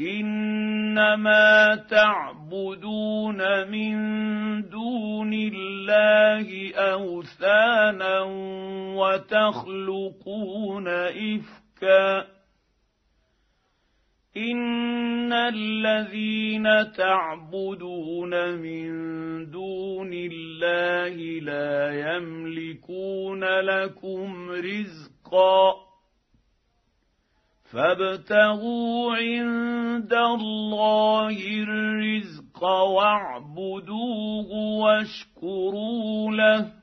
إنما تعبدون من دون الله أوثانا وتخلقون إفكا إن الذين تعبدون من دون الله لا يملكون لكم رزقا فابتغوا عند الله الرزق واعبدوه واشكروا له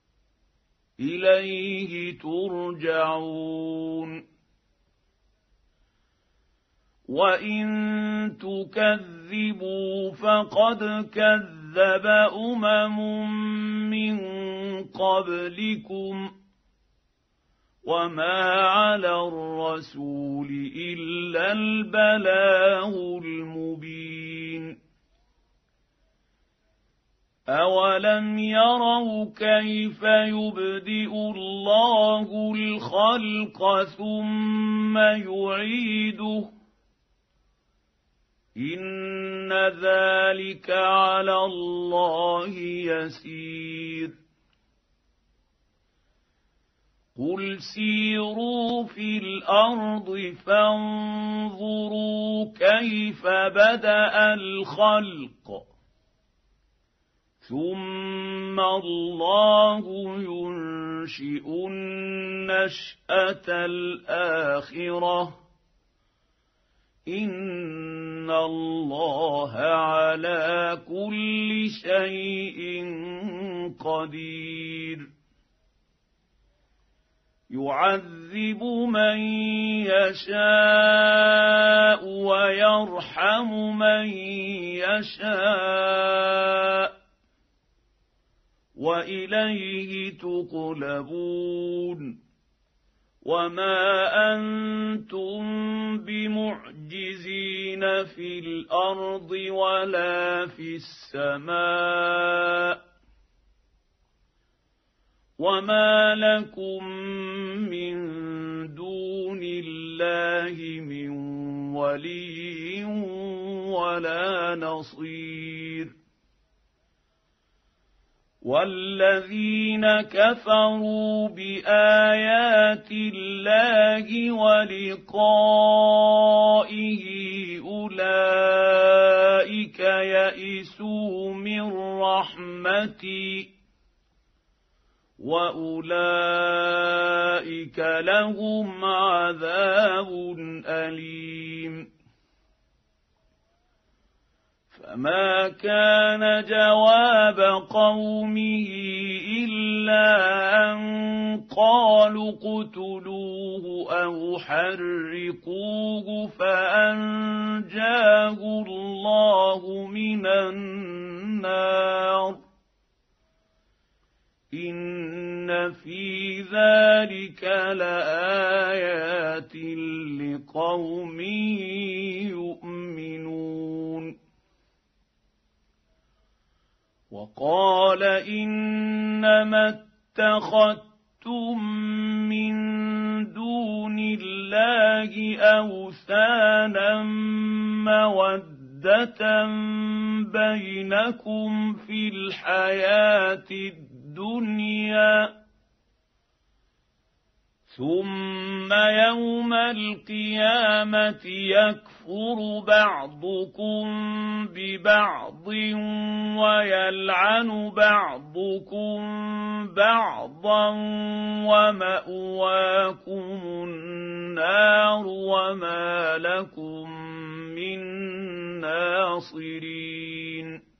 إليه ترجعون وإن تكذبوا فقد كذب من قبلكم وما على الرسول إلا البلاغ المبين أولم يروا كيف يبدئ الله الخلق ثم يعيده إن ذلك على الله يسير قل سيروا في الأرض فانظروا كيف بدأ الخلق ثم الله ينشئ النشأة الآخرة إن الله على كل شيء قدير يعذب من يشاء ويرحم من يشاء وإليه تقلبون وما أنتم بمعجزين في الأرض ولا في السماء وما لكم من دون الله من ولي ولا نصير والذين كفروا بآيات الله ولقائه أولئك يئسوا من رحمتي وأولئك لهم عذاب أليم فما كان جواب قومه إلا أن قالوا اقتلوه أو حرقوه فأنجاه الله من النار إن في ذلك لآيات لقوم يؤمنون وقال إنما اتخذتم من دون الله أوثانا مودة بينكم في الحياة الدنيا ثم يوم القيامة يكفر بعضكم ببعض ويلعن بعضكم بعضا ومأواكم النار وما لكم من ناصرين